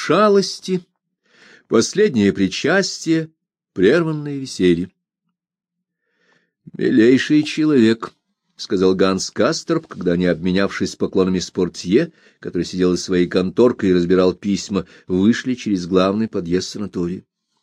шалости, последнее причастие, прерванное веселье. «Милейший человек», — сказал Ганс Касторп, когда они, обменявшись поклонами с портье, который сидел из своей конторкой и разбирал письма, вышли через главный подъезд санатория.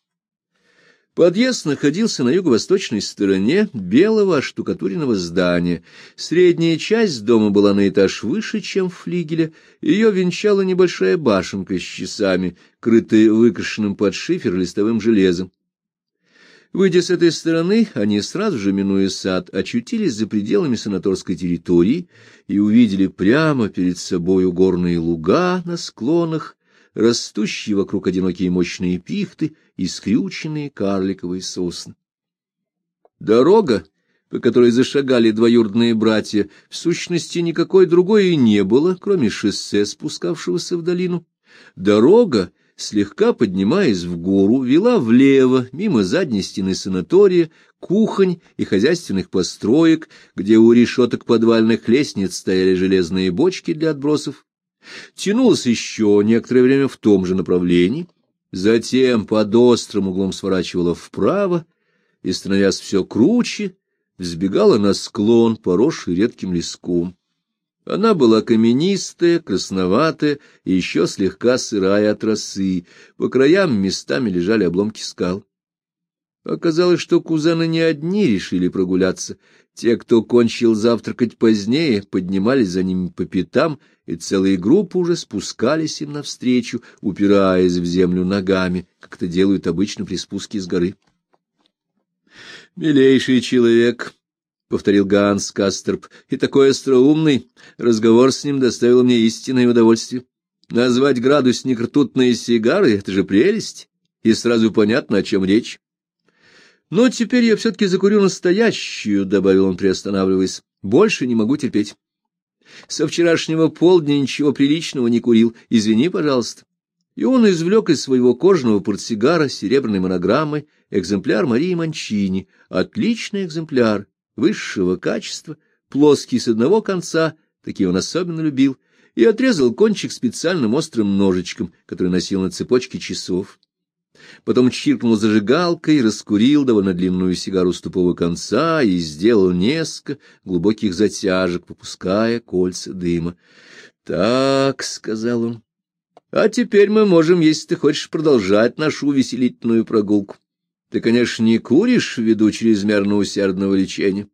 Подъезд находился на юго-восточной стороне белого оштукатуренного здания. Средняя часть дома была на этаж выше, чем флигеля, ее венчала небольшая башенка с часами, крытая выкрашенным под шифер листовым железом. Выйдя с этой стороны, они, сразу же минуя сад, очутились за пределами санаторской территории и увидели прямо перед собою горные луга на склонах, растущие вокруг одинокие мощные пихты и скрюченные карликовые сосны. Дорога, по которой зашагали двоюродные братья, в сущности никакой другой и не было, кроме шоссе, спускавшегося в долину. Дорога, слегка поднимаясь в гору, вела влево, мимо задней стены санатория, кухонь и хозяйственных построек, где у решеток подвальных лестниц стояли железные бочки для отбросов, тянулась еще некоторое время в том же направлении, затем под острым углом сворачивала вправо и, становясь все круче, взбегала на склон, поросший редким леском. Она была каменистая, красноватая и еще слегка сырая от росы, по краям местами лежали обломки скал. Оказалось, что кузены не одни решили прогуляться. Те, кто кончил завтракать позднее, поднимались за ними по пятам, и целые группы уже спускались им навстречу, упираясь в землю ногами, как это делают обычно при спуске с горы. «Милейший человек», — повторил Ганс Касторп, — «и такой остроумный, разговор с ним доставил мне истинное удовольствие. Назвать градусник ртутные сигары — это же прелесть, и сразу понятно, о чем речь. Но теперь я все-таки закурю настоящую», — добавил он, приостанавливаясь. «Больше не могу терпеть. Со вчерашнего полдня ничего приличного не курил. Извини, пожалуйста». И он извлек из своего кожаного портсигара с серебряной монограммой экземпляр Марии Манчини, отличный экземпляр, высшего качества, плоский с одного конца, такие он особенно любил, и отрезал кончик специальным острым ножичком, который носил на цепочке часов. Потом чиркнул зажигалкой, раскурил довольно длинную сигару с тупого конца и сделал несколько глубоких затяжек, попуская кольца дыма. «Так», — сказал он, — «а теперь мы можем, если ты хочешь, продолжать нашу увеселительную прогулку. Ты, конечно, не куришь ввиду чрезмерно усердного лечения».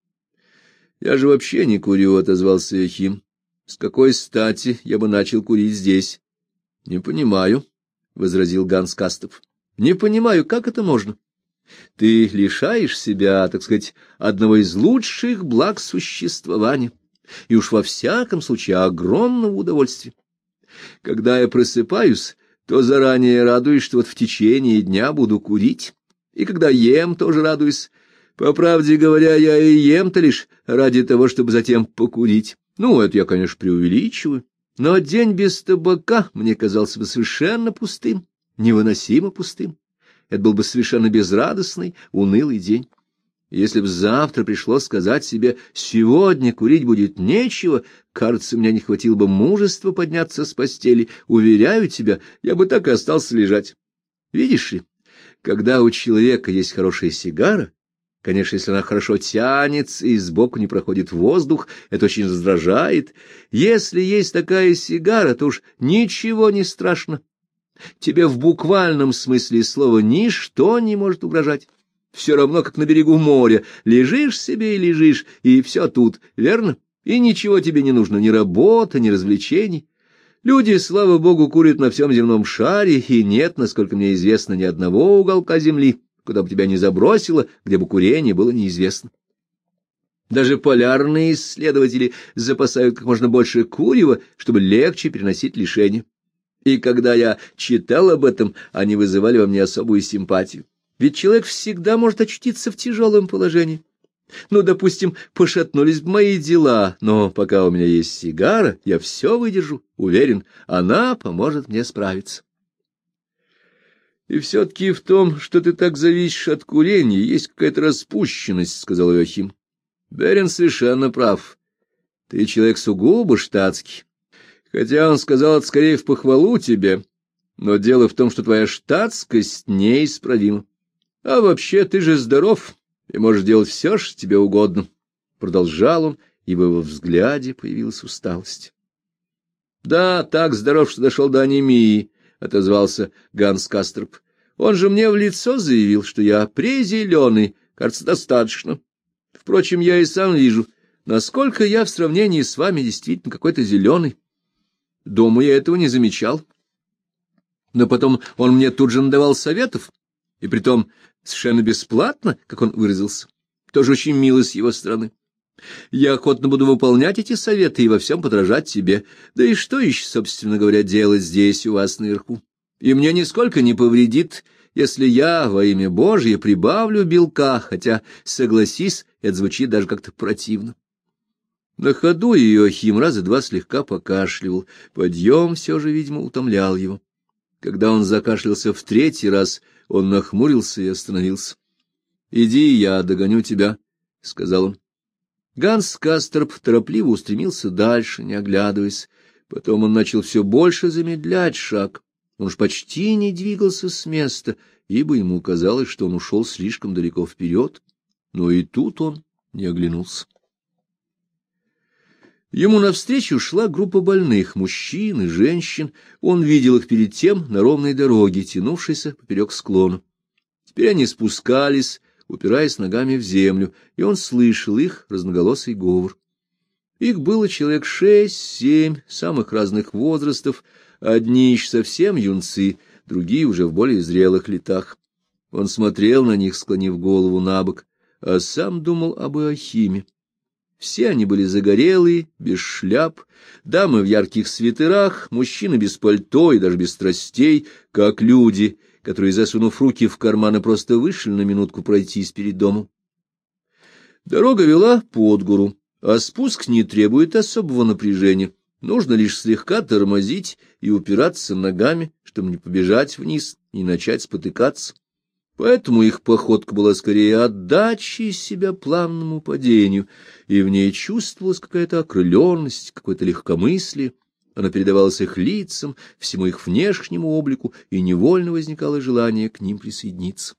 «Я же вообще не курю», — отозвался Яхим. «С какой стати я бы начал курить здесь?» «Не понимаю», — возразил Ганс Касторп. «Не понимаю, как это можно? Ты лишаешь себя, так сказать, одного из лучших благ существования, и уж во всяком случае огромного удовольствия. Когда я просыпаюсь, то заранее радуюсь, что вот в течение дня буду курить, и когда ем, тоже радуюсь. По правде говоря, я и ем-то лишь ради того, чтобы затем покурить. Ну, это я, конечно, преувеличиваю, но день без табака мне казался бы совершенно пустым, невыносимо пустым. Это был бы совершенно безрадостный, унылый день. Если б завтра пришлось сказать себе: сегодня курить будет нечего, кажется, у меня не хватило бы мужества подняться с постели. Уверяю тебя, я бы так и остался лежать. Видишь ли, когда у человека есть хорошая сигара, конечно, если она хорошо тянется и сбоку не проходит воздух, это очень раздражает. Если есть такая сигара, то уж ничего не страшно. Тебе в буквальном смысле слова ничто не может угрожать. Все равно, как на берегу моря. Лежишь себе и лежишь, и все тут, верно? И ничего тебе не нужно, ни работы, ни развлечений. Люди, слава богу, курят на всем земном шаре, и нет, насколько мне известно, ни одного уголка земли, куда бы тебя не забросило, где бы курение было неизвестно. Даже полярные исследователи запасают как можно больше курева, чтобы легче переносить лишения. И когда я читал об этом, они вызывали во мне особую симпатию. Ведь человек всегда может очутиться в тяжелом положении. Ну, допустим, пошатнулись бы мои дела, но пока у меня есть сигара, я все выдержу, уверен, она поможет мне справиться. — И все-таки в том, что ты так зависишь от курения, есть какая-то распущенность, — сказал Иоахим. — Берен совершенно прав. Ты человек сугубо штатский. Хотя он сказал это скорее в похвалу тебе. Но дело в том, что твоя штатскость неисправима. А вообще ты же здоров и можешь делать все, что тебе угодно, — продолжал он, и в его взгляде появилась усталость. — Да, так здоров, что дошел до анемии, — отозвался Ганс Кастерп. — Он же мне в лицо заявил, что я презеленый, кажется, достаточно. Впрочем, я и сам вижу, насколько я в сравнении с вами действительно какой-то зеленый. Дома я этого не замечал. Но потом он мне тут же надавал советов, и притом совершенно бесплатно, как он выразился. Тоже очень мило с его стороны. Я охотно буду выполнять эти советы и во всем подражать тебе. Да и что еще, собственно говоря, делать здесь у вас наверху? И мне нисколько не повредит, если я во имя Божье прибавлю белка, хотя, согласись, это звучит даже как-то противно. На ходу Иоахим раза два слегка покашливал. Подъем все же, видимо, утомлял его. Когда он закашлялся в третий раз, он нахмурился и остановился. — Иди, я догоню тебя, — сказал он. Ганс Кастерп торопливо устремился дальше, не оглядываясь. Потом он начал все больше замедлять шаг. Он уж почти не двигался с места, ибо ему казалось, что он ушел слишком далеко вперед. Но и тут он не оглянулся. Ему навстречу шла группа больных, мужчин и женщин. Он видел их перед тем на ровной дороге, тянувшейся поперек склона. Теперь они спускались, упираясь ногами в землю, и он слышал их разноголосый говор. Их было человек 6-7, самых разных возрастов, одни еще совсем юнцы, другие уже в более зрелых летах. Он смотрел на них, склонив голову набок, а сам думал об Иоахиме. Все они были загорелые, без шляп, дамы в ярких свитерах, мужчины без пальто и даже без тростей, как люди, которые, засунув руки в карманы, просто вышли на минутку пройтись перед домом. Дорога вела под гору, а спуск не требует особого напряжения. Нужно лишь слегка тормозить и упираться ногами, чтобы не побежать вниз и начать спотыкаться. Поэтому их походка была скорее отдачей себя плавному падению, и в ней чувствовалась какая-то окрыленность, какое-то легкомыслие. Она передавалась их лицам, всему их внешнему облику, и невольно возникало желание к ним присоединиться.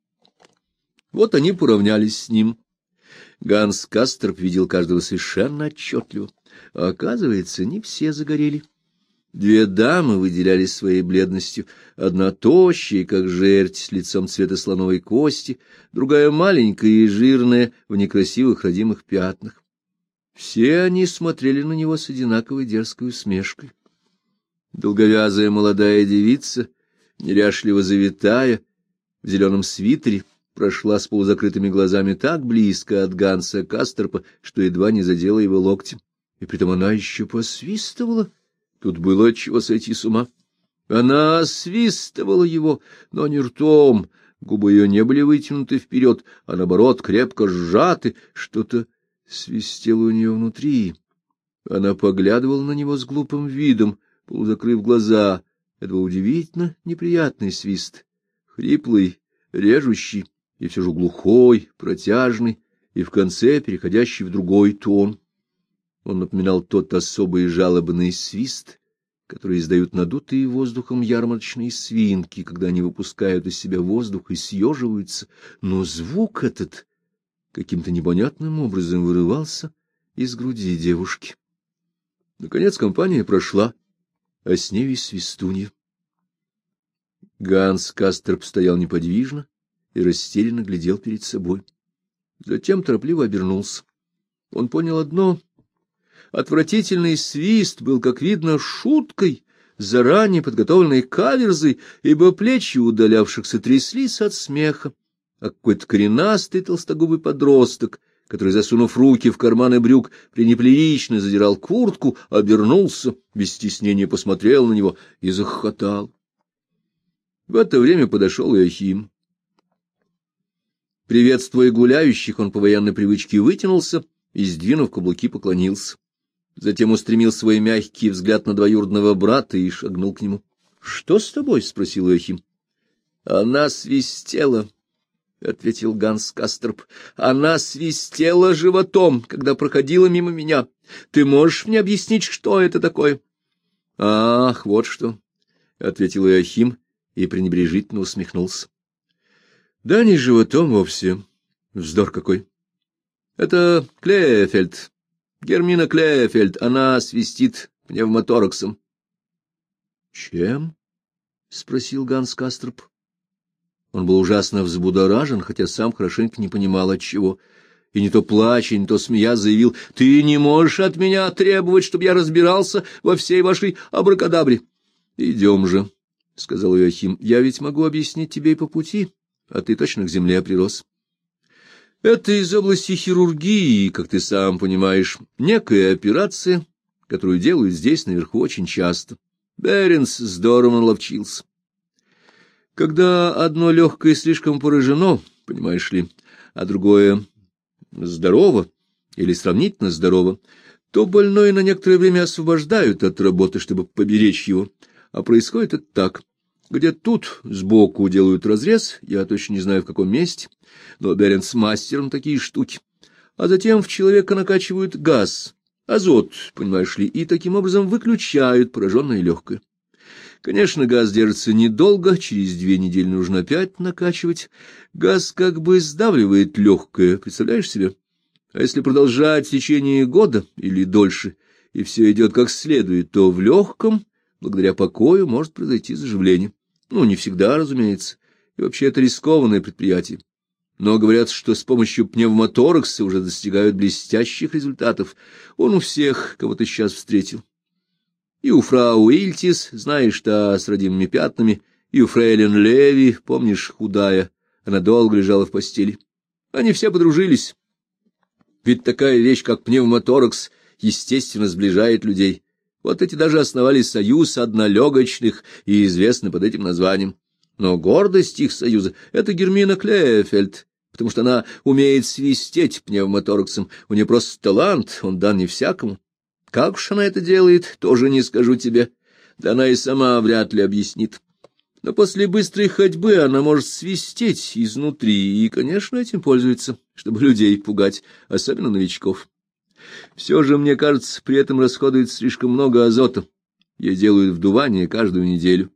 Вот они поравнялись с ним. Ганс Кастерп видел каждого совершенно отчетливо, а оказывается, не все загорели. Две дамы выделялись своей бледностью, одна тощая, как жерть, с лицом цвета слоновой кости, другая маленькая и жирная, в некрасивых родимых пятнах. Все они смотрели на него с одинаковой дерзкой усмешкой. Долговязая молодая девица, неряшливо завитая, в зеленом свитере, прошла с полузакрытыми глазами так близко от Ганса Кастерпа, что едва не задела его локтем. И притом она еще посвистывала. Тут было отчего сойти с ума. Она освистывала его, но не ртом, губы ее не были вытянуты вперед, а наоборот крепко сжаты, что-то свистело у нее внутри. Она поглядывала на него с глупым видом, полузакрыв глаза. Это был удивительно неприятный свист, хриплый, режущий, и все же глухой, протяжный, и в конце переходящий в другой тон. Он напоминал тот особый жалобный свист, который издают надутые воздухом ярмарочные свинки, когда они выпускают из себя воздух и съеживаются, но звук этот каким-то непонятным образом вырывался из груди девушки. Наконец компания прошла, а с ней и свистунья. Ганс Кастерп стоял неподвижно и растерянно глядел перед собой. Затем торопливо обернулся. Он понял одно: отвратительный свист был, как видно, шуткой, заранее подготовленной каверзой, ибо плечи удалявшихся тряслись от смеха, а какой-то коренастый толстогубый подросток, который, засунув руки в карманы брюк, пренеприлично задирал куртку, обернулся, без стеснения посмотрел на него и захохотал. В это время подошел Иоахим. Приветствуя гуляющих, он по военной привычке вытянулся и, сдвинув каблуки, поклонился. Затем устремил свой мягкий взгляд на двоюродного брата и шагнул к нему. — Что с тобой? — спросил Иоахим. — Она свистела, — ответил Ганс Кастерп. — Она свистела животом, когда проходила мимо меня. Ты можешь мне объяснить, что это такое? — Ах, вот что! — ответил Иоахим и пренебрежительно усмехнулся. — Да не животом вовсе. Вздор какой. Это Клефельд, Гермина Клефельд, она свистит пневмотораксом. — Чем? — спросил Ганс Касторп. Он был ужасно взбудоражен, хотя сам хорошенько не понимал, отчего. И не то плача, не то смеясь заявил: — Ты не можешь от меня требовать, чтобы я разбирался во всей вашей абракадабре. — Идем же, — сказал Иоахим, — я ведь могу объяснить тебе и по пути, а ты точно к земле прирос. Это из области хирургии, как ты сам понимаешь, некая операция, которую делают здесь наверху очень часто. Беренс здорово наловчился. Когда одно легкое слишком поражено, понимаешь ли, а другое здорово или сравнительно здорово, то больное на некоторое время освобождают от работы, чтобы поберечь его. А происходит это так. Где тут сбоку делают разрез, я точно не знаю в каком месте, но Беренс мастер на такие штуки. А затем в человека накачивают газ, азот, понимаешь ли, и таким образом выключают пораженное легкое. Конечно, газ держится недолго, через 2 недели нужно опять накачивать. Газ как бы сдавливает легкое, представляешь себе? А если продолжать в течение года или дольше, и все идет как следует, то в легком, благодаря покою, может произойти заживление. Ну, не всегда, разумеется, и вообще это рискованное предприятие. Но говорят, что с помощью пневмоторакса уже достигают блестящих результатов. Он у всех, кого ты сейчас встретил. И у фрау Ильтис, знаешь, та с родимыми пятнами, и у фрейлин Леви, помнишь, худая, она долго лежала в постели. Они все подружились. Ведь такая вещь, как пневмоторакс, естественно, сближает людей. Вот эти даже основали союз однолегочных и известны под этим названием. Но гордость их союза — это Гермина Клефельд, потому что она умеет свистеть пневмотораксом. У нее просто талант, он дан не всякому. Как уж она это делает, тоже не скажу тебе. Да она и сама вряд ли объяснит. Но после быстрой ходьбы она может свистеть изнутри, и, конечно, этим пользуется, чтобы людей пугать, особенно новичков. Все же, мне кажется, при этом расходует слишком много азота. Ей делают вдувание каждую неделю.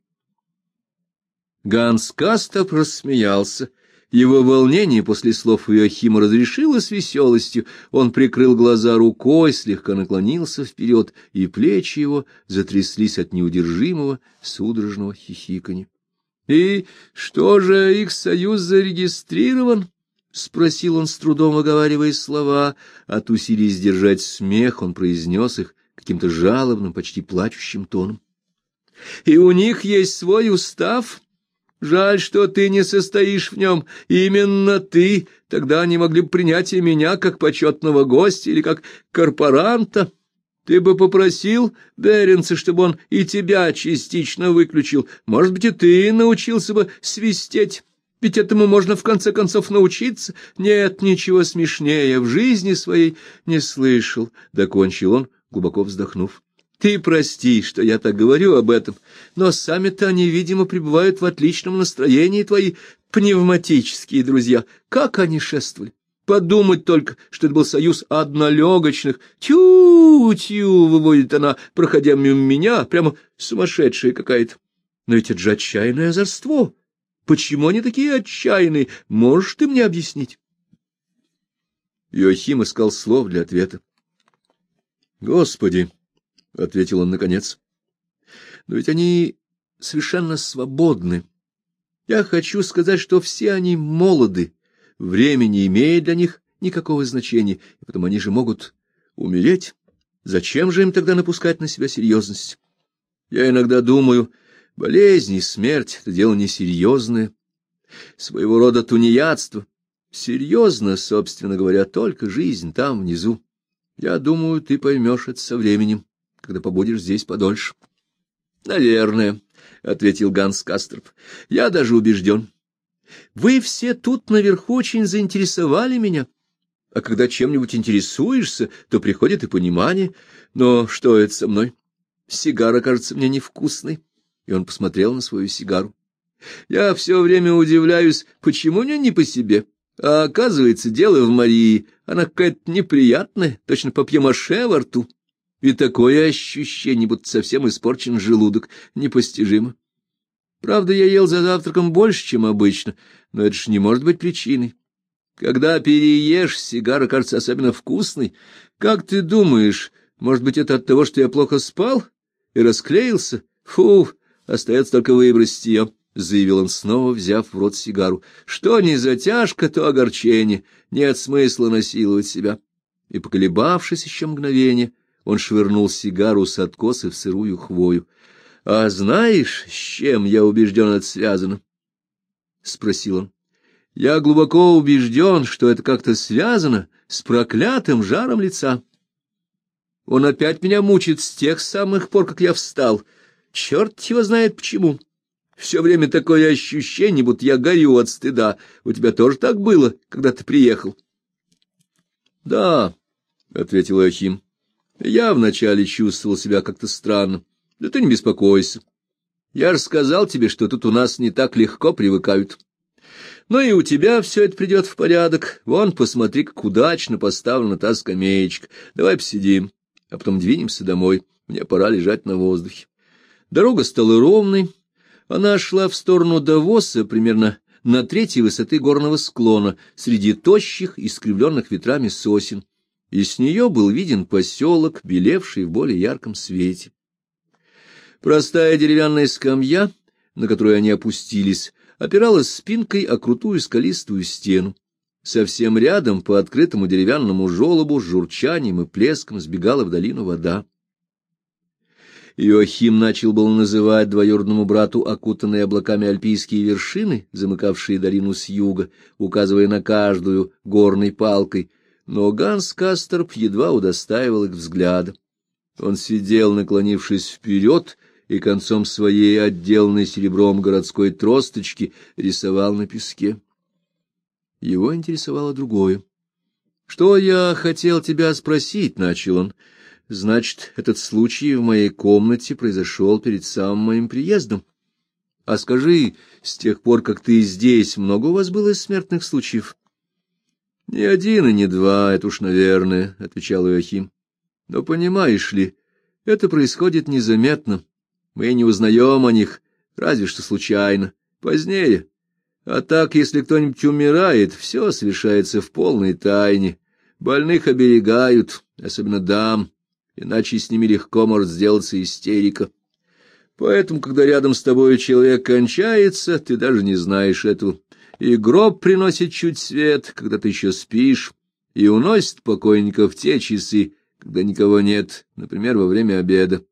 Ганс Касторп рассмеялся. Его волнение после слов Иоахима разрешилось веселостью. Он прикрыл глаза рукой, слегка наклонился вперед, и плечи его затряслись от неудержимого судорожного хихиканья. — И что же, их союз зарегистрирован? — спросил он, с трудом выговаривая слова. От усилий сдержать смех он произнес их каким-то жалобным, почти плачущим тоном. — И у них есть свой устав? Жаль, что ты не состоишь в нем. Именно ты. Тогда они могли бы принять и меня как почетного гостя или как корпоранта. Ты бы попросил Беренса, чтобы он и тебя частично выключил. Может быть, и ты научился бы свистеть. Ведь этому можно в конце концов научиться. Нет ничего смешнее в жизни своей не слышал, — докончил он, глубоко вздохнув. Ты прости, что я так говорю об этом, но сами-то они, видимо, пребывают в отличном настроении, твои пневматические друзья. Как они шествовали! Подумать только, что это был союз однолегочных. Тю-тю, выводит она, проходя мимо меня, прямо сумасшедшая какая-то. Но ведь это же отчаянное озорство. Почему они такие отчаянные? Можешь ты мне объяснить? Иоахим искал слов для ответа. Господи! — ответил он наконец. — Но ведь они совершенно свободны. Я хочу сказать, что все они молоды, время не имеет для них никакого значения, и потом они же могут умереть. Зачем же им тогда напускать на себя серьезность? Я иногда думаю, болезнь и смерть — это дело несерьезное, своего рода тунеядство. Серьезно, собственно говоря, только жизнь там внизу. Я думаю, ты поймешь это со временем, когда побудешь здесь подольше. — Наверное, — ответил Ганс Касторп. — Я даже убежден. Вы все тут наверху очень заинтересовали меня. А когда чем-нибудь интересуешься, то приходит и понимание. Но что это со мной? Сигара кажется мне невкусной. И он посмотрел на свою сигару. Я все время удивляюсь, почему мне не по себе. А оказывается, дело в Марии. Она какая-то неприятная, точно папье-маше во рту. И такое ощущение, будто совсем испорчен желудок, непостижимо. Правда, я ел за завтраком больше, чем обычно, но это ж не может быть причиной. Когда переешь, сигара кажется особенно вкусной. Как ты думаешь, может быть, это от того, что я плохо спал и расклеился? Фу, остается только выбросить ее, — заявил он, снова взяв в рот сигару. Что не затяжка, то огорчение, нет смысла насиловать себя. И, поколебавшись еще мгновение, он швырнул сигару с откоса в сырую хвою. — А знаешь, с чем, я убежден, это связано? — спросил он. — Я глубоко убежден, что это как-то связано с проклятым жаром лица. Он опять меня мучит с тех самых пор, как я встал. Черт его знает почему. Все время такое ощущение, будто я горю от стыда. У тебя тоже так было, когда ты приехал? — Да, — ответил Иоахим. — Я вначале чувствовал себя как-то странно. Да ты не беспокойся. Я же сказал тебе, что тут у нас не так легко привыкают. Но и у тебя все это придет в порядок. Вон, посмотри, как удачно поставлена та скамеечка. Давай посидим, а потом двинемся домой. Мне пора лежать на воздухе. Дорога стала ровной. Она шла в сторону Давоса примерно на третьей высоты горного склона, среди тощих, искривленных ветрами сосен, и с нее был виден поселок, белевший в более ярком свете. Простая деревянная скамья, на которую они опустились, опиралась спинкой о крутую скалистую стену. Совсем рядом, по открытому деревянному желобу, с журчанием и плеском сбегала в долину вода. Иоахим начал было называть двоюродному брату окутанные облаками альпийские вершины, замыкавшие долину с юга, указывая на каждую горной палкой, но Ганс Касторп едва удостаивал их взгляда. Он сидел, наклонившись вперед, и концом своей отделанной серебром городской тросточки рисовал на песке. Его интересовало другое. — Что я хотел тебя спросить, — начал он. — Значит, этот случай в моей комнате произошел перед самым моим приездом. А скажи, с тех пор, как ты здесь, много у вас было смертных случаев? — Ни один и не два, это уж наверное, — отвечал Иоахим. — Но понимаешь ли, это происходит незаметно. Мы не узнаем о них, разве что случайно, позднее. А так, если кто-нибудь умирает, все совершается в полной тайне. Больных оберегают, особенно дам, иначе с ними легко может сделаться истерика. Поэтому, когда рядом с тобой человек кончается, ты даже не знаешь этого. И гроб приносит чуть свет, когда ты еще спишь, и уносит покойника в те часы, когда никого нет, например, во время обеда.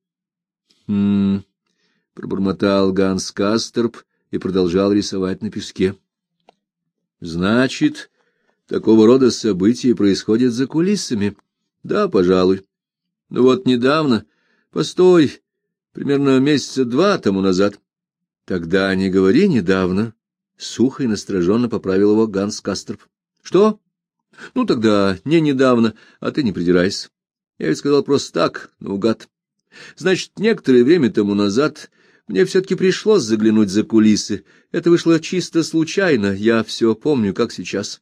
Пробормотал Ганс Касторп и продолжал рисовать на песке. — Значит, такого рода события происходят за кулисами? — Да, пожалуй. Ну вот недавно, постой, примерно месяца 2 тому назад. — Тогда не говори недавно, — сухо и настороженно поправил его Ганс Касторп. — Что? — Ну тогда не недавно, а ты не придирайся. Я ведь сказал просто так, наугад. Значит, некоторое время тому назад мне все-таки пришлось заглянуть за кулисы. Это вышло чисто случайно, я все помню, как сейчас.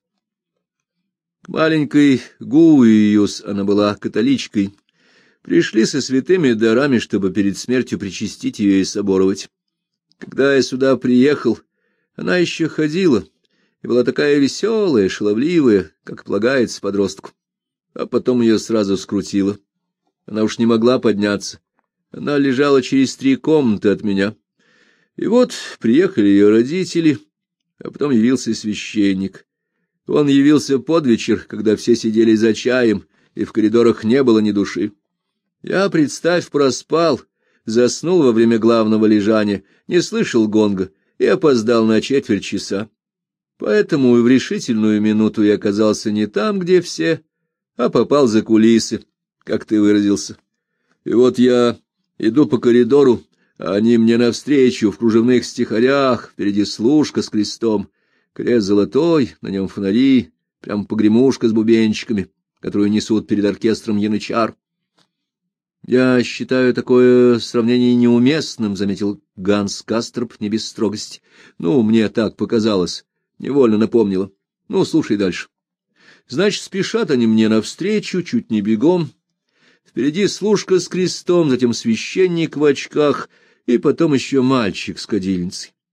К маленькой Гуиус, она была католичкой, пришли со святыми дарами, чтобы перед смертью причастить ее и соборовать. Когда я сюда приехал, она еще ходила, и была такая веселая, шаловливая, как полагается подростку. А потом ее сразу скрутило. Она уж не могла подняться. Она лежала через 3 комнаты от меня. И вот приехали ее родители, а потом явился священник. Он явился под вечер, когда все сидели за чаем, и в коридорах не было ни души. Я, представь, проспал, заснул во время главного лежания, не слышал гонга и опоздал на 1/4 часа. Поэтому в решительную минуту я оказался не там, где все, а попал за кулисы, как ты выразился. И вот я иду по коридору, а они мне навстречу в кружевных стихарях, впереди служка с крестом, крест золотой, на нем фонари, прям погремушка с бубенчиками, которую несут перед оркестром янычар. Я считаю такое сравнение неуместным, — заметил Ганс Касторп не без строгости. Ну, мне так показалось, невольно напомнило. Ну, слушай дальше. Значит, спешат они мне навстречу, чуть не бегом. Впереди служка с крестом, затем священник в очках, и потом еще мальчик с кадильницей.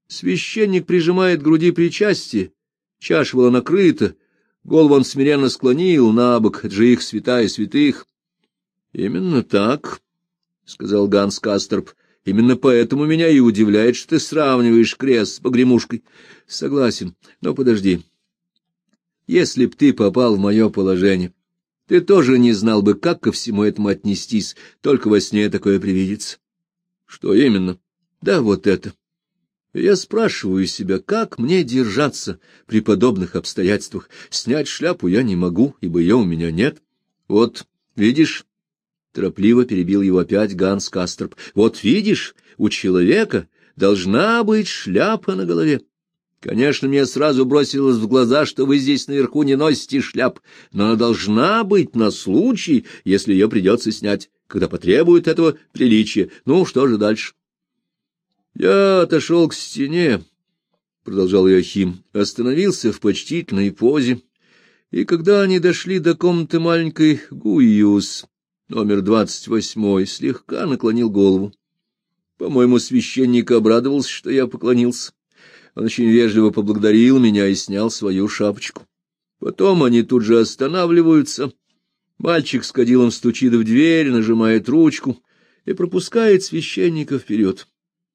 Священник прижимает к груди причастие, чаша была накрыта, голову он смиренно склонил набок, это же их святая святых. — Именно так, — сказал Ганс Касторп. — Именно поэтому меня и удивляет, что ты сравниваешь крест с погремушкой. — Согласен, но подожди. Если б ты попал в мое положение, ты тоже не знал бы, как ко всему этому отнестись, только во сне такое привидится. — Что именно? — Да вот это. Я спрашиваю себя, как мне держаться при подобных обстоятельствах. Снять шляпу я не могу, ибо ее у меня нет. Вот, видишь, торопливо перебил его опять Ганс Касторп. Вот видишь, у человека должна быть шляпа на голове. Конечно, мне сразу бросилось в глаза, что вы здесь наверху не носите шляп, но она должна быть на случай, если ее придется снять, когда потребует этого приличия. Ну, что же дальше? Я отошел к стене, — продолжал Иоахим, — остановился в почтительной позе, и когда они дошли до комнаты маленькой Гуиус, номер 28, слегка наклонил голову. По-моему, священник обрадовался, что я поклонился. Он очень вежливо поблагодарил меня и снял свою шапочку. Потом они тут же останавливаются. Мальчик с кадилом стучит в дверь, нажимает ручку и пропускает священника вперед.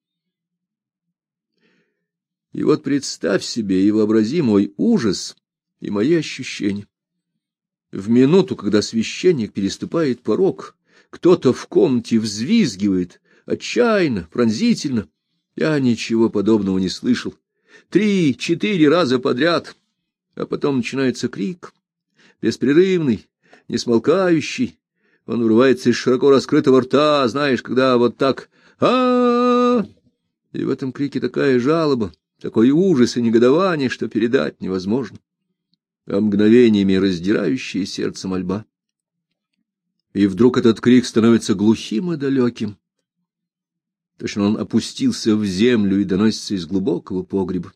И вот представь себе и вообрази мой ужас и мои ощущения. В минуту, когда священник переступает порог, кто-то в комнате взвизгивает, отчаянно, пронзительно. Я ничего подобного не слышал. 3-4 раза подряд, а потом начинается крик, беспрерывный, несмолкающий. Он вырывается из широко раскрытого рта, знаешь, когда вот так а, И в этом крике такая жалоба, такой ужас и негодование, что передать невозможно. А мгновениями раздирающая сердце мольба. И вдруг этот крик становится глухим и далеким. Точно он опустился в землю и доносится из глубокого погреба.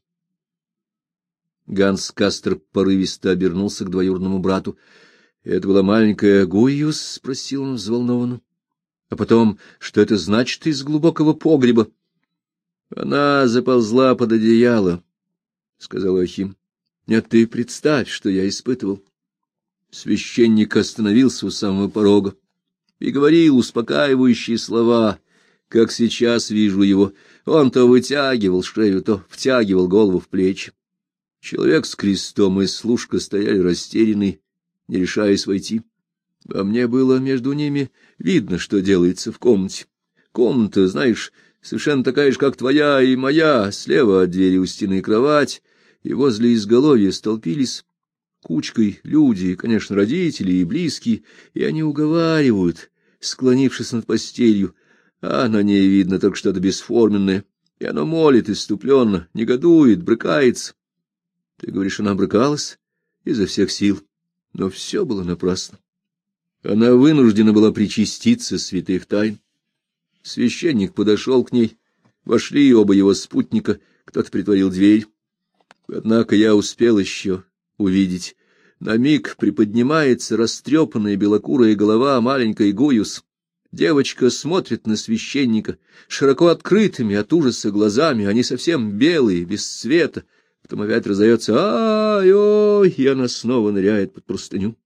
Ганс Касторп порывисто обернулся к двоюродному брату. — Это была маленькая Гуиус? — спросил он взволнованно. — А потом, что это значит из глубокого погреба? — Она заползла под одеяло, — сказал Иоахим. — Нет, ты представь, что я испытывал. Священник остановился у самого порога и говорил успокаивающие слова, как сейчас вижу его. Он то вытягивал шею, то втягивал голову в плечи. Человек с крестом и служка стояли растерянные, не решаясь войти. А мне было между ними видно, что делается в комнате. Комната, знаешь, совершенно такая же, как твоя и моя. Слева от двери у стены кровать, и возле изголовья столпились кучкой люди, конечно, родители и близкие, и они уговаривают, склонившись над постелью, а на ней видно только что-то бесформенное, и оно молит исступленно, негодует, брыкается. Ты говоришь, она брыкалась изо всех сил, но все было напрасно. Она вынуждена была причаститься святых тайн. Священник подошел к ней, вошли оба его спутника, кто-то притворил дверь. Однако я успел еще увидеть. На миг приподнимается растрепанная белокурая голова маленькой Гуиус. Девочка смотрит на священника широко открытыми от ужаса глазами, они совсем белые, без цвета. Потом опять раздается «Ай-ой!» и она снова ныряет под простыню.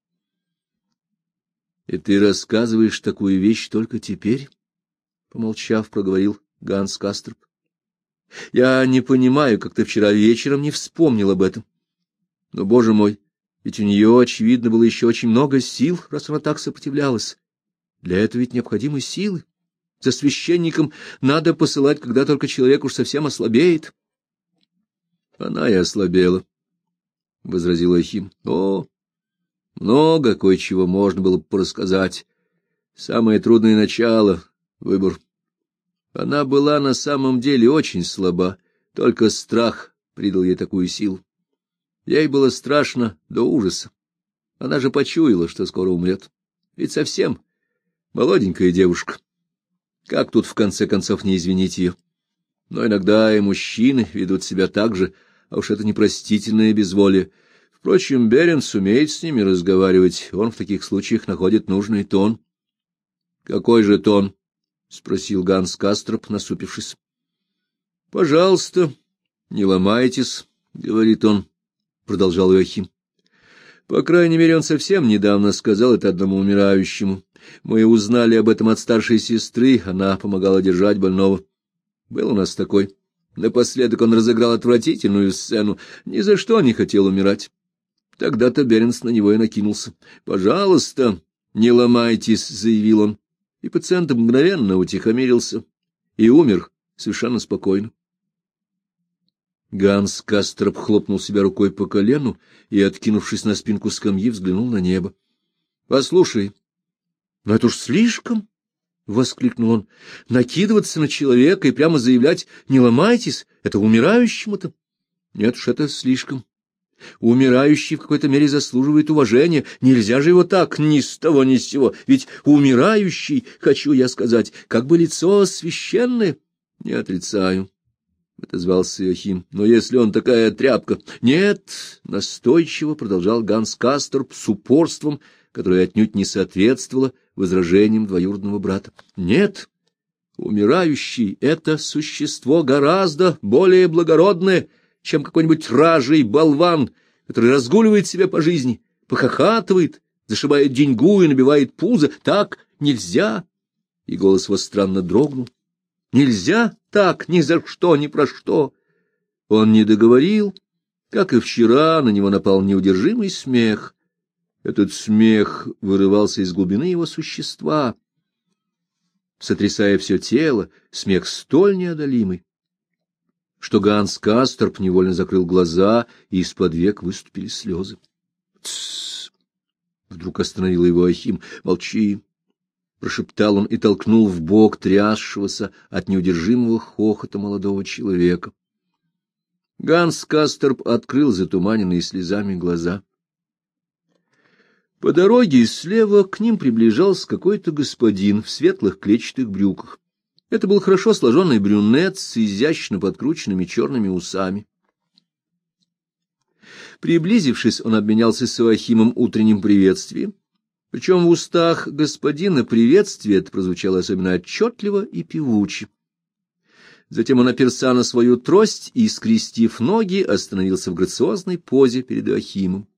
— И ты рассказываешь такую вещь только теперь? — помолчав, проговорил Ганс Касторп. — Я не понимаю, как ты вчера вечером не вспомнил об этом. Но, боже мой, ведь у нее, очевидно, было еще очень много сил, раз она так сопротивлялась. Для этого ведь необходимы силы. За священником надо посылать, когда только человек уж совсем ослабеет. — Она и ослабела, — возразил Иоахим. — О, много кое-чего можно было бы порассказать. Самое трудное начало — выбор. Она была на самом деле очень слаба, только страх придал ей такую силу. Ей было страшно до ужаса. Она же почуяла, что скоро умрет. Ведь совсем молоденькая девушка. Как тут в конце концов не извинить ее? Но иногда и мужчины ведут себя так же, а уж это непростительное безволие. Впрочем, Беренс умеет с ними разговаривать, он в таких случаях находит нужный тон. — Какой же тон? — спросил Ганс Касторп, насупившись. — Пожалуйста, — Не ломайтесь, — говорит он, — продолжал Иоахим. По крайней мере, он совсем недавно сказал это одному умирающему. Мы узнали об этом от старшей сестры, она помогала держать больного. Был у нас такой. Напоследок он разыграл отвратительную сцену, ни за что не хотел умирать. Тогда-то Беренс на него и накинулся. — Пожалуйста, не ломайтесь, — заявил он, и пациент мгновенно утихомирился и умер совершенно спокойно. Ганс Касторп хлопнул себя рукой по колену и, откинувшись на спинку скамьи, взглянул на небо. — Послушай, но это уж слишком, — воскликнул он, — накидываться на человека и прямо заявлять: «Не ломайтесь», — это умирающему-то. Нет уж, это слишком. Умирающий в какой-то мере заслуживает уважения, нельзя же его так ни с того ни с сего, ведь умирающий, хочу я сказать, как бы лицо священное. — Не отрицаю, — отозвался Иоахим, — но если он такая тряпка... — Нет, — настойчиво продолжал Ганс Касторп с упорством, которое отнюдь не соответствовало возражениям двоюродного брата. — Нет, умирающий — это существо гораздо более благородное, чем какой-нибудь ражий болван, который разгуливает себя по жизни, похохатывает, зашибает деньгу и набивает пузо. Так нельзя. И голос его странно дрогнул. Нельзя так, ни за что, ни про что. Он не договорил. Как и вчера, на него напал неудержимый смех. Этот смех вырывался из глубины его существа, сотрясая все тело, смех столь неодолимый, что Ганс Касторп невольно закрыл глаза, и из-под век выступили слезы. — Тссс! — вдруг остановил его Иоахим. — Молчи! — прошептал он и толкнул в бок трясшегося от неудержимого хохота молодого человека. Ганс Касторп открыл затуманенные слезами глаза. По дороге слева к ним приближался какой-то господин в светлых клетчатых брюках. Это был хорошо сложенный брюнет с изящно подкрученными черными усами. Приблизившись, он обменялся с Иоахимом утренним приветствием. Причем в устах господина приветствие это прозвучало особенно отчетливо и певуче. Затем он оперся на свою трость и, скрестив ноги, остановился в грациозной позе перед Иоахимом.